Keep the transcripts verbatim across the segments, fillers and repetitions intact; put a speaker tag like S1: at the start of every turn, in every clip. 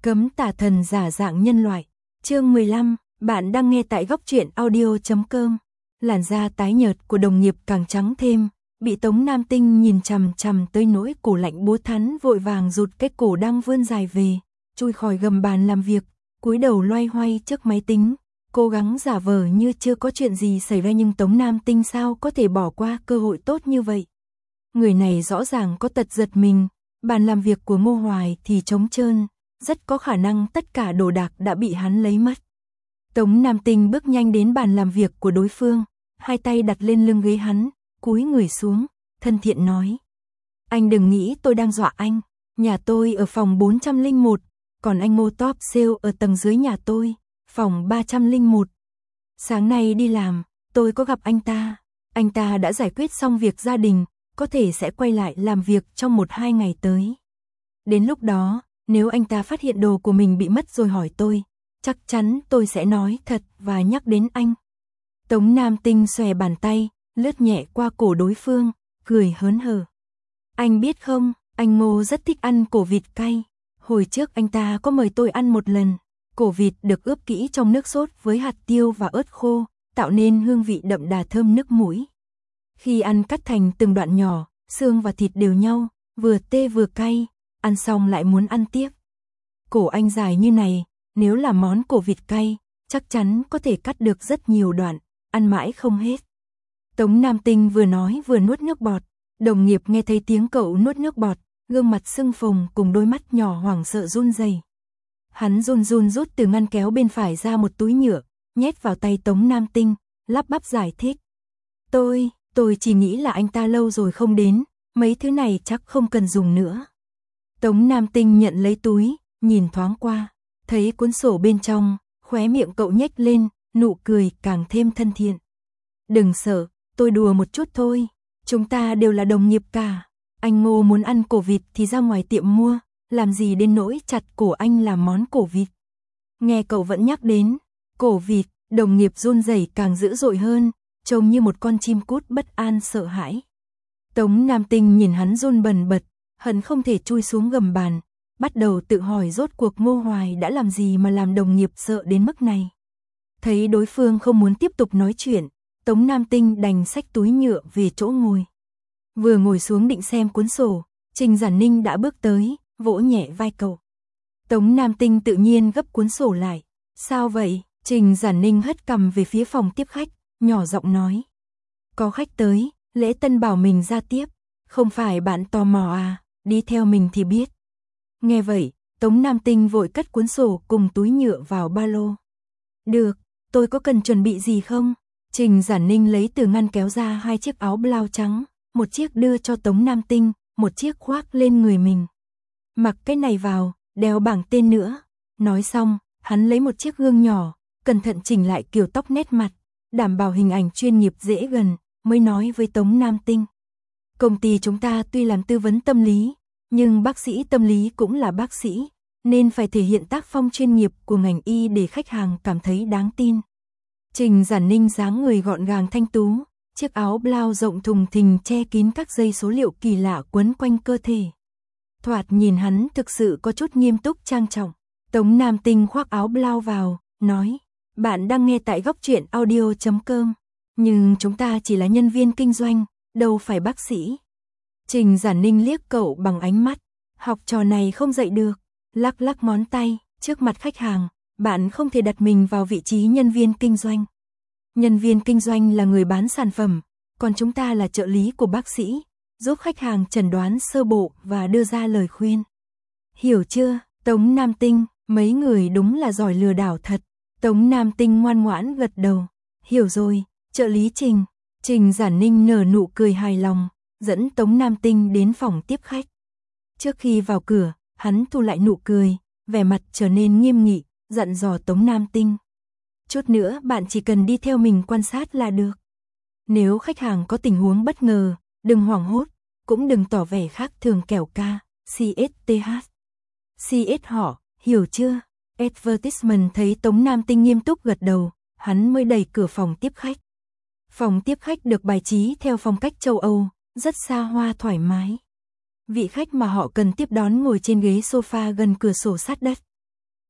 S1: Cấm tà thần giả dạng nhân loại. Chương mười lăm, bạn đang nghe tại góc truyện audio chấm com. Làn da tái nhợt của đồng nghiệp càng trắng thêm, bị Tống Nam Tinh nhìn chằm chằm tới nỗi cổ lạnh búa thắn, vội vàng rụt cái cổ đang vươn dài về, chui khỏi gầm bàn làm việc, cúi đầu loay hoay trước máy tính, cố gắng giả vờ như chưa có chuyện gì xảy ra, nhưng Tống Nam Tinh sao có thể bỏ qua cơ hội tốt như vậy. Người này rõ ràng có tật giật mình, bàn làm việc của Ngô Hoài thì trống trơn, rất có khả năng tất cả đồ đạc đã bị hắn lấy mất. Tống Nam Tinh bước nhanh đến bàn làm việc của đối phương, hai tay đặt lên lưng ghế hắn, cúi người xuống, thân thiện nói: "Anh đừng nghĩ tôi đang dọa anh, nhà tôi ở phòng bốn trăm lẻ một, còn anh Ngô top sale ở tầng dưới nhà tôi, phòng ba trăm lẻ một. Sáng nay đi làm, tôi có gặp anh ta, anh ta đã giải quyết xong việc gia đình, có thể sẽ quay lại làm việc trong một hai ngày tới. Đến lúc đó, nếu anh ta phát hiện đồ của mình bị mất rồi hỏi tôi, chắc chắn tôi sẽ nói thật và nhắc đến anh." Tống Nam Tinh xòe bàn tay, lướt nhẹ qua cổ đối phương, cười hớn hở. "Anh biết không, anh Ngô rất thích ăn cổ vịt cay. Hồi trước anh ta có mời tôi ăn một lần. Cổ vịt được ướp kỹ trong nước sốt với hạt tiêu và ớt khô, tạo nên hương vị đậm đà thơm nước mũi. Khi ăn cắt thành từng đoạn nhỏ, xương và thịt đều nhau, vừa tê vừa cay, ăn xong lại muốn ăn tiếp. Cổ anh dài như này, nếu là món cổ vịt cay, chắc chắn có thể cắt được rất nhiều đoạn, ăn mãi không hết." Tống Nam Tinh vừa nói vừa nuốt nước bọt, đồng nghiệp nghe thấy tiếng cậu nuốt nước bọt, gương mặt sưng phồng cùng đôi mắt nhỏ hoảng sợ run rẩy. Hắn run run rút từ ngăn kéo bên phải ra một túi nhựa, nhét vào tay Tống Nam Tinh, lắp bắp giải thích: Tôi, tôi chỉ nghĩ là anh ta lâu rồi không đến, mấy thứ này chắc không cần dùng nữa." Tống Nam Tinh nhận lấy túi, nhìn thoáng qua, thấy cuốn sổ bên trong, khóe miệng cậu nhếch lên, nụ cười càng thêm thân thiện. "Đừng sợ, tôi đùa một chút thôi, chúng ta đều là đồng nghiệp cả. Anh Ngô muốn ăn cổ vịt thì ra ngoài tiệm mua, làm gì đến nỗi chặt cổ anh làm món cổ vịt." Nghe cậu vẫn nhắc đến cổ vịt, đồng nghiệp run rẩy càng dữ dội hơn, trông như một con chim cút bất an sợ hãi. Tống Nam Tinh nhìn hắn run bần bật, hận không thể chui xuống gầm bàn, bắt đầu tự hỏi rốt cuộc Ngô Hoài đã làm gì mà làm đồng nghiệp sợ đến mức này. Thấy đối phương không muốn tiếp tục nói chuyện, Tống Nam Tinh đành xách túi nhựa về chỗ ngồi. Vừa ngồi xuống định xem cuốn sổ, Trình Giản Ninh đã bước tới, vỗ nhẹ vai cậu. Tống Nam Tinh tự nhiên gấp cuốn sổ lại. "Sao vậy?" Trình Giản Ninh hất cằm về phía phòng tiếp khách, nhỏ giọng nói: "Có khách tới, Lễ Tân bảo mình ra tiếp, không phải bạn tò mò à, đi theo mình thì biết." Nghe vậy, Tống Nam Tinh vội cất cuốn sổ cùng túi nhựa vào ba lô. "Được, tôi có cần chuẩn bị gì không?" Trình Giản Ninh lấy từ ngăn kéo ra hai chiếc áo blau trắng, một chiếc đưa cho Tống Nam Tinh, một chiếc khoác lên người mình. "Mặc cái này vào, đeo bảng tên nữa." Nói xong, hắn lấy một chiếc gương nhỏ, cẩn thận chỉnh lại kiểu tóc nét mặt, đảm bảo hình ảnh chuyên nghiệp dễ gần, mới nói với Tống Nam Tinh: "Công ty chúng ta tuy làm tư vấn tâm lý, nhưng bác sĩ tâm lý cũng là bác sĩ, nên phải thể hiện tác phong chuyên nghiệp của ngành y để khách hàng cảm thấy đáng tin." Trình Giản Ninh dáng người gọn gàng thanh tú, chiếc áo blau rộng thùng thình che kín các dây số liệu kỳ lạ quấn quanh cơ thể. Thoạt nhìn hắn thực sự có chút nghiêm túc trang trọng. Tống Nam Tinh khoác áo blau vào, nói: "Bạn đang nghe tại góc truyện audio chấm com, nhưng chúng ta chỉ là nhân viên kinh doanh, đâu phải bác sĩ." Trình Giản Ninh liếc cậu bằng ánh mắt: "Học trò này không dạy được." Lắc lắc ngón tay, trước mặt khách hàng, "Bạn không thể đặt mình vào vị trí nhân viên kinh doanh. Nhân viên kinh doanh là người bán sản phẩm, còn chúng ta là trợ lý của bác sĩ, giúp khách hàng chẩn đoán sơ bộ và đưa ra lời khuyên. Hiểu chưa?" Tống Nam Tinh, mấy người đúng là giỏi lừa đảo thật. Tống Nam Tinh ngoan ngoãn gật đầu. "Hiểu rồi, trợ lý Trình." Trình Giản Ninh nở nụ cười hài lòng, dẫn Tống Nam Tinh đến phòng tiếp khách. Trước khi vào cửa, hắn thu lại nụ cười, vẻ mặt trở nên nghiêm nghị, dặn dò Tống Nam Tinh: "Chút nữa bạn chỉ cần đi theo mình quan sát là được. Nếu khách hàng có tình huống bất ngờ, đừng hoảng hốt, cũng đừng tỏ vẻ khác thường kẻo ca, xê ét tê hát. xê ét họ, hiểu chưa?" Advertisement thấy Tống Nam Tinh nghiêm túc gật đầu, hắn mới đẩy cửa phòng tiếp khách. Phòng tiếp khách được bài trí theo phong cách châu Âu, rất xa hoa thoải mái. Vị khách mà họ cần tiếp đón ngồi trên ghế sofa gần cửa sổ sát đất.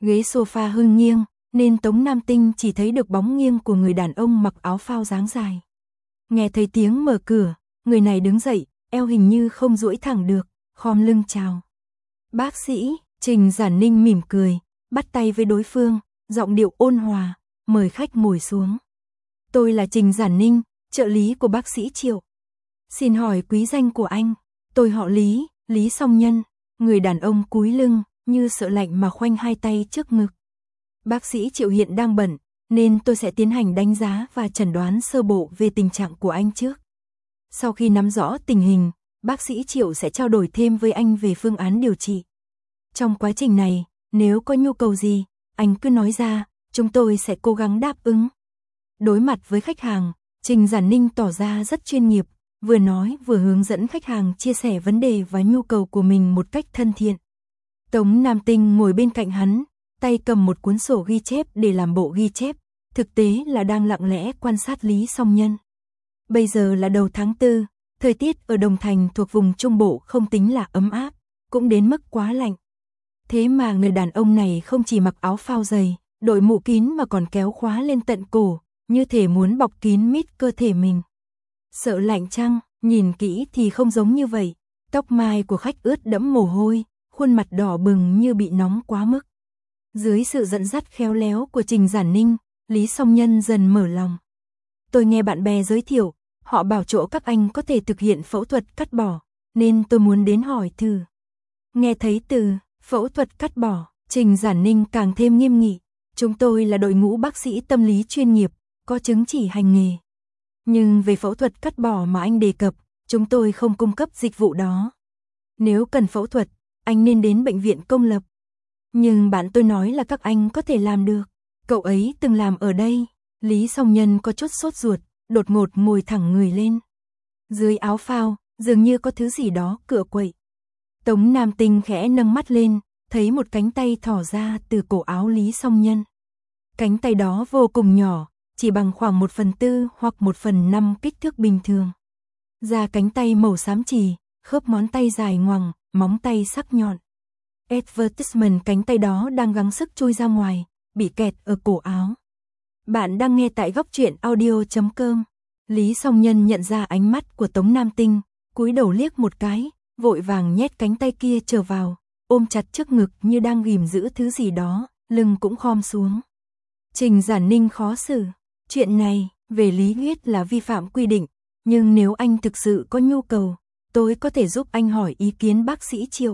S1: Ghế sofa hơi nghiêng, nên Tống Nam Tinh chỉ thấy được bóng nghiêng của người đàn ông mặc áo phao dáng dài. Nghe thấy tiếng mở cửa, người này đứng dậy, eo hình như không duỗi thẳng được, khom lưng chào. Bác sĩ, Trình Giản Ninh mỉm cười, bắt tay với đối phương, giọng điệu ôn hòa, mời khách ngồi xuống. Tôi là Trình Giản Ninh, trợ lý của bác sĩ Triệu. Xin hỏi quý danh của anh? Tôi họ Lý, Lý Song Nhân. Người đàn ông cúi lưng, như sợ lạnh mà khoanh hai tay trước ngực. Bác sĩ Triệu hiện đang bận, nên tôi sẽ tiến hành đánh giá và chẩn đoán sơ bộ về tình trạng của anh trước. Sau khi nắm rõ tình hình, bác sĩ Triệu sẽ trao đổi thêm với anh về phương án điều trị. Trong quá trình này, nếu có nhu cầu gì, anh cứ nói ra, chúng tôi sẽ cố gắng đáp ứng. Đối mặt với khách hàng, Trình Giản Ninh tỏ ra rất chuyên nghiệp, vừa nói vừa hướng dẫn khách hàng chia sẻ vấn đề và nhu cầu của mình một cách thân thiện. Tống Nam Tinh ngồi bên cạnh hắn, tay cầm một cuốn sổ ghi chép để làm bộ ghi chép, thực tế là đang lặng lẽ quan sát Lý Song Nhân. Bây giờ là đầu tháng tư, thời tiết ở Đồng Thành thuộc vùng Trung Bộ không tính là ấm áp, cũng đến mức quá lạnh. Thế mà người đàn ông này không chỉ mặc áo phao dày, đội mũ kín mà còn kéo khóa lên tận cổ, như thể muốn bọc kín mít cơ thể mình. Sợ lạnh chăng? Nhìn kỹ thì không giống như vậy. Tóc mai của khách ướt đẫm mồ hôi, khuôn mặt đỏ bừng như bị nóng quá mức. Dưới sự dẫn dắt khéo léo của Trình Giản Ninh, Lý Song Nhân dần mở lòng. Tôi nghe bạn bè giới thiệu, họ bảo chỗ các anh có thể thực hiện phẫu thuật cắt bỏ, nên tôi muốn đến hỏi thử. Nghe thấy từ phẫu thuật cắt bỏ, Trình Giản Ninh càng thêm nghiêm nghị. Chúng tôi là đội ngũ bác sĩ tâm lý chuyên nghiệp, có chứng chỉ hành nghề. Nhưng về phẫu thuật cắt bỏ mà anh đề cập, chúng tôi không cung cấp dịch vụ đó. Nếu cần phẫu thuật, anh nên đến bệnh viện công lập. Nhưng bạn tôi nói là các anh có thể làm được. Cậu ấy từng làm ở đây. Lý Song Nhân có chút sốt ruột, đột ngột ngồi thẳng người lên. Dưới áo phao, dường như có thứ gì đó cựa quậy. Tống Nam Tinh khẽ nâng mắt lên, thấy một cánh tay thỏ ra từ cổ áo Lý Song Nhân. Cánh tay đó vô cùng nhỏ, chỉ bằng khoảng một phần tư hoặc một phần năm kích thước bình thường. Da cánh tay màu xám chì, khớp ngón tay dài ngoằng, móng tay sắc nhọn. Advertisement cánh tay đó đang gắng sức chui ra ngoài, bị kẹt ở cổ áo. Bạn đang nghe tại góc truyện audio chấm com. Lý Song Nhân nhận ra ánh mắt của Tống Nam Tinh, cúi đầu liếc một cái, vội vàng nhét cánh tay kia trở vào, ôm chặt trước ngực như đang ghìm giữ thứ gì đó, lưng cũng khom xuống. Trình Giản Ninh khó xử. Chuyện này, về lý thuyết là vi phạm quy định, nhưng nếu anh thực sự có nhu cầu, tôi có thể giúp anh hỏi ý kiến bác sĩ Triệu.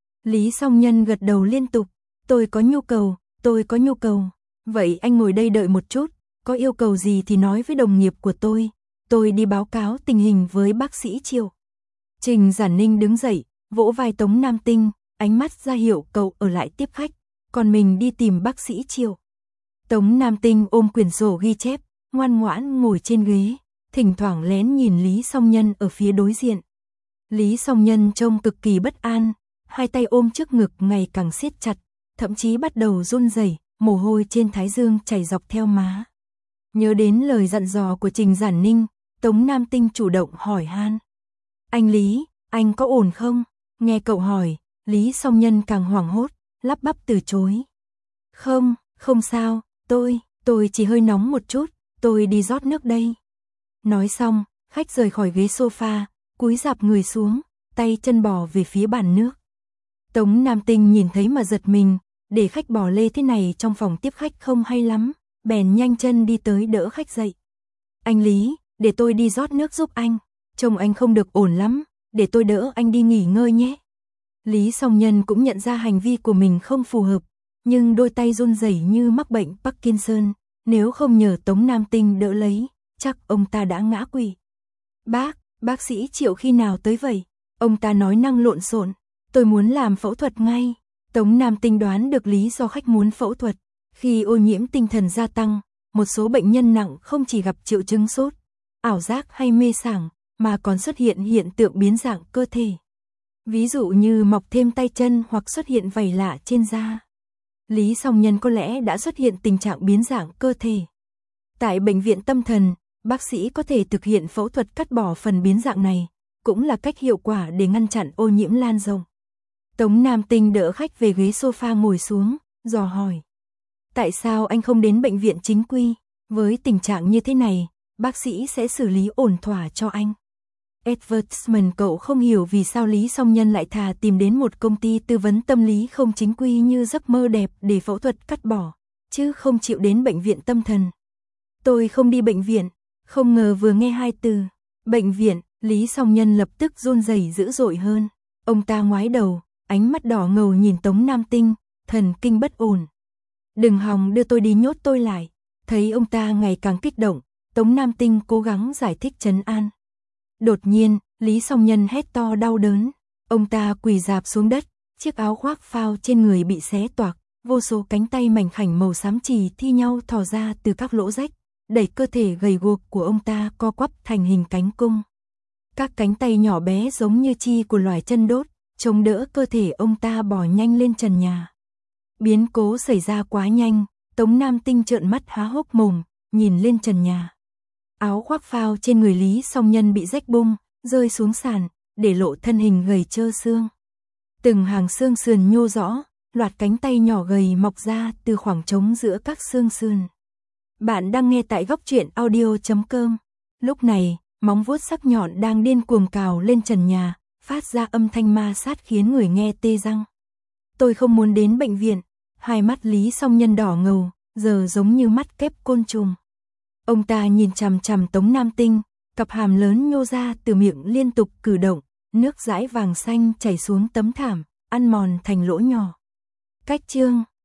S1: Lý Song Nhân gật đầu liên tục. Tôi có nhu cầu, tôi có nhu cầu. Vậy anh ngồi đây đợi một chút, có yêu cầu gì thì nói với đồng nghiệp của tôi, tôi đi báo cáo tình hình với bác sĩ Triệu. Trình Giản Ninh đứng dậy, vỗ vai Tống Nam Tinh, ánh mắt ra hiệu cậu ở lại tiếp khách, còn mình đi tìm bác sĩ Triệu. Tống Nam Tinh ôm quyển sổ ghi chép, ngoan ngoãn ngồi trên ghế, thỉnh thoảng lén nhìn Lý Song Nhân ở phía đối diện. Lý Song Nhân trông cực kỳ bất an, hai tay ôm trước ngực ngày càng siết chặt, thậm chí bắt đầu run rẩy, mồ hôi trên thái dương chảy dọc theo má. Nhớ đến lời dặn dò của Trình Giản Ninh, Tống Nam Tinh chủ động hỏi han. Anh Lý, anh có ổn không? Nghe cậu hỏi, Lý Song Nhân càng hoảng hốt, lắp bắp từ chối. Không, không sao, tôi, tôi chỉ hơi nóng một chút, tôi đi rót nước đây. Nói xong, khách rời khỏi ghế sofa, cúi rạp người xuống, tay chân bò về phía bàn nước. Tống Nam Tinh nhìn thấy mà giật mình, để khách bò lê thế này trong phòng tiếp khách không hay lắm, bèn nhanh chân đi tới đỡ khách dậy. Anh Lý, để tôi đi rót nước giúp anh, trông anh không được ổn lắm, để tôi đỡ anh đi nghỉ ngơi nhé. Lý Song Nhân cũng nhận ra hành vi của mình không phù hợp, nhưng đôi tay run rẩy như mắc bệnh Parkinson, nếu không nhờ Tống Nam Tinh đỡ lấy, chắc ông ta đã ngã quỵ. Bác, bác sĩ Triệu khi nào tới vậy? Ông ta nói năng lộn xộn, tôi muốn làm phẫu thuật ngay. Tống Nam Tinh đoán được lý do khách muốn phẫu thuật. Khi ô nhiễm tinh thần gia tăng, một số bệnh nhân nặng không chỉ gặp triệu chứng sốt, ảo giác hay mê sảng, mà còn xuất hiện hiện tượng biến dạng cơ thể. Ví dụ như mọc thêm tay chân hoặc xuất hiện vảy lạ trên da. Lý Song Nhân có lẽ đã xuất hiện tình trạng biến dạng cơ thể. Tại bệnh viện tâm thần, bác sĩ có thể thực hiện phẫu thuật cắt bỏ phần biến dạng này, cũng là cách hiệu quả để ngăn chặn ô nhiễm lan rộng. Tống Nam Tinh đỡ khách về ghế sofa ngồi xuống, dò hỏi. Tại sao anh không đến bệnh viện chính quy? Với tình trạng như thế này, bác sĩ sẽ xử lý ổn thỏa cho anh. Advertisement cậu không hiểu vì sao Lý Song Nhân lại thà tìm đến một công ty tư vấn tâm lý không chính quy như giấc mơ đẹp để phẫu thuật cắt bỏ, chứ không chịu đến bệnh viện tâm thần. Tôi không đi bệnh viện, không ngờ vừa nghe hai từ bệnh viện, Lý Song Nhân lập tức run rẩy dữ dội hơn. Ông ta ngoái đầu, ánh mắt đỏ ngầu nhìn Tống Nam Tinh, thần kinh bất ổn. Đừng hòng đưa tôi đi, nhốt tôi lại. Thấy ông ta ngày càng kích động, Tống Nam Tinh cố gắng giải thích trấn an. Đột nhiên, Lý Song Nhân hét to đau đớn. Ông ta quỳ rạp xuống đất, chiếc áo khoác phao trên người bị xé toạc, vô số cánh tay mảnh khảnh màu xám chì thi nhau thò ra từ các lỗ rách, đẩy cơ thể gầy guộc của ông ta co quắp thành hình cánh cung. Các cánh tay nhỏ bé giống như chi của loài chân đốt, chống đỡ cơ thể ông ta bò nhanh lên trần nhà. Biến cố xảy ra quá nhanh, Tống Nam Tinh trợn mắt há hốc mồm, nhìn lên trần nhà. Áo khoác phao trên người Lý Song Nhân bị rách bung, rơi xuống sàn, để lộ thân hình gầy trơ xương. Từng hàng xương sườn nhô rõ, loạt cánh tay nhỏ gầy mọc ra từ khoảng trống giữa các xương sườn. Bạn đang nghe tại góc truyện audio chấm com. Lúc này, móng vuốt sắc nhọn đang điên cuồng cào lên trần nhà, phát ra âm thanh ma sát khiến người nghe tê răng. Tôi không muốn đến bệnh viện. Hai mắt Lý Song Nhân đỏ ngầu, giờ giống như mắt kép côn trùng. Ông ta nhìn chằm chằm Tống Nam Tinh, cặp hàm lớn nhô ra từ miệng liên tục cử động, nước dãi vàng xanh chảy xuống tấm thảm, ăn mòn thành lỗ nhỏ. Cách chương